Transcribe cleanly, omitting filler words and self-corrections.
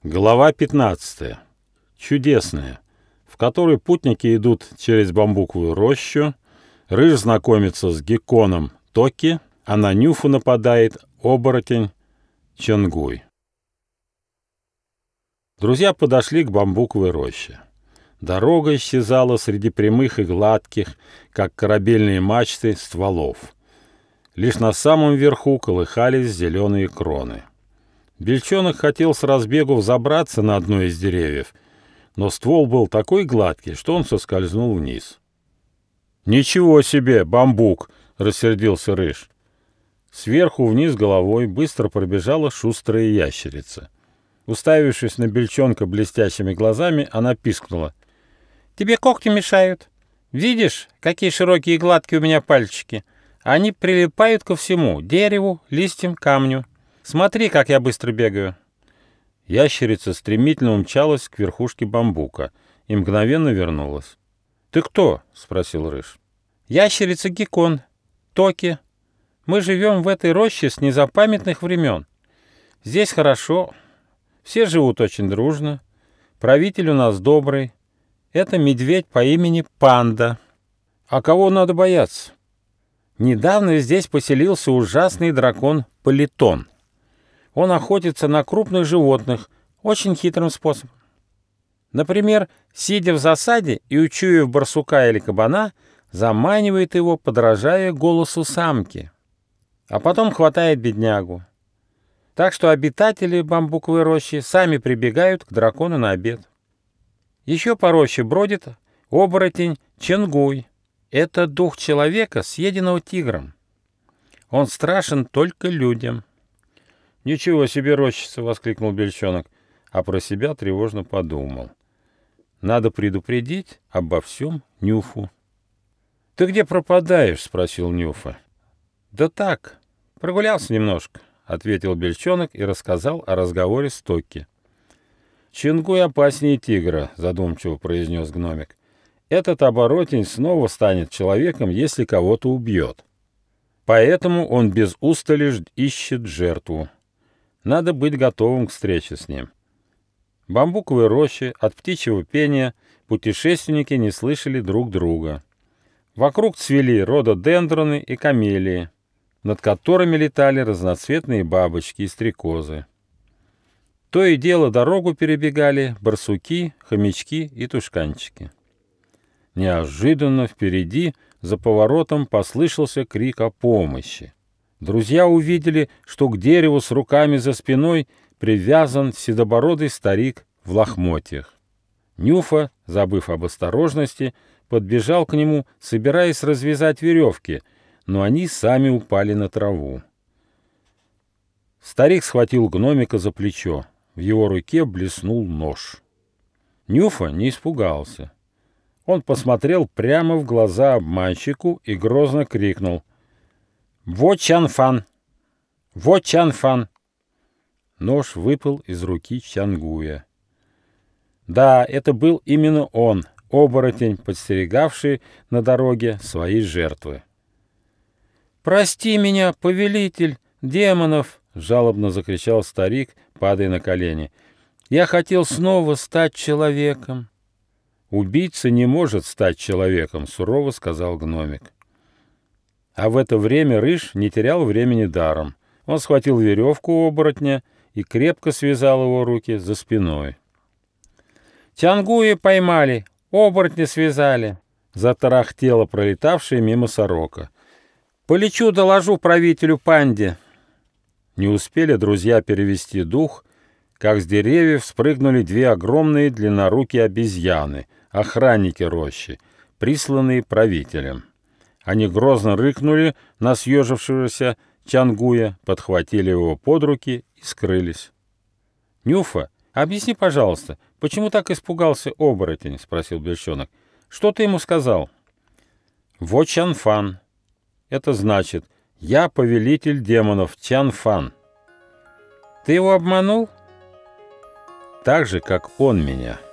Глава 15. Чудесная, в которой путники идут через бамбуковую рощу, Рыж знакомится с гекконом Токи, а на Нюфу нападает оборотень Чонгуй. Друзья подошли к бамбуковой роще. Дорога исчезала среди прямых и гладких, как корабельные мачты, стволов. Лишь на самом верху колыхались зеленые кроны. Бельчонок хотел с разбегу взобраться на одно из деревьев, но ствол был такой гладкий, что он соскользнул вниз. «Ничего себе, бамбук!» — рассердился Рыж. Сверху вниз головой быстро пробежала шустрая ящерица. Уставившись на Бельчонка блестящими глазами, она пискнула. «Тебе когти мешают. Видишь, какие широкие и гладкие у меня пальчики? Они прилипают ко всему — дереву, листьям, камню. Смотри, как я быстро бегаю». Ящерица стремительно умчалась к верхушке бамбука и мгновенно вернулась. «Ты кто?» — спросил Рыж. «Ящерица Геккон, Токи. Мы живем в этой роще с незапамятных времен. Здесь хорошо, все живут очень дружно. Правитель у нас добрый. Это медведь по имени Панда. А кого надо бояться? Недавно здесь поселился ужасный дракон Политон. Он охотится на крупных животных очень хитрым способом. Например, сидя в засаде и учуяв барсука или кабана, заманивает его, подражая голосу самки. А потом хватает беднягу. Так что обитатели бамбуковой рощи сами прибегают к дракону на обед. Еще по роще бродит оборотень Чонгуй. Это дух человека, съеденного тигром. Он страшен только людям». «Ничего себе рощица!» — воскликнул Бельчонок, а про себя тревожно подумал. «Надо предупредить обо всем Нюфу». «Ты где пропадаешь?» — спросил Нюфа. «Да так, прогулялся немножко», — ответил Бельчонок и рассказал о разговоре с Токи. «Чонгуй опаснее тигра», — задумчиво произнес гномик. «Этот оборотень снова станет человеком, если кого-то убьет. Поэтому он без устали ищет жертву. Надо быть готовым к встрече с ним». В бамбуковой роще от птичьего пения путешественники не слышали друг друга. Вокруг цвели рододендроны и камелии, над которыми летали разноцветные бабочки и стрекозы. То и дело дорогу перебегали барсуки, хомячки и тушканчики. Неожиданно впереди, за поворотом, послышался крик о помощи. Друзья увидели, что к дереву с руками за спиной привязан седобородый старик в лохмотьях. Нюфа, забыв об осторожности, подбежал к нему, собираясь развязать веревки, но они сами упали на траву. Старик схватил гномика за плечо. В его руке блеснул нож. Нюфа не испугался. Он посмотрел прямо в глаза обманщику и грозно крикнул: «Во Чанфан! Во Чанфан!» Нож выпал из руки Чонгуя. Да, это был именно он, оборотень, подстерегавший на дороге своей жертвы. «Прости меня, повелитель демонов!» — жалобно закричал старик, падая на колени. «Я хотел снова стать человеком». «Убийца не может стать человеком», — сурово сказал гномик. А в это время Рыж не терял времени даром. Он схватил веревку оборотня и крепко связал его руки за спиной. «Чонгуя поймали, оборотня связали», — затарахтела пролетавшая мимо сорока. «Полечу, доложу правителю Панде». Не успели друзья перевести дух, как с деревьев спрыгнули две огромные длиннорукие обезьяны, охранники рощи, присланные правителем. Они грозно рыкнули на съежившегося Чонгуя, подхватили его под руки и скрылись. «Нюфа, объясни, пожалуйста, почему так испугался оборотень?» — спросил Бельчонок. «Что ты ему сказал?» «Во Чанфан. Это значит: я повелитель демонов Чанфан». «Ты его обманул?» «Так же, как он меня».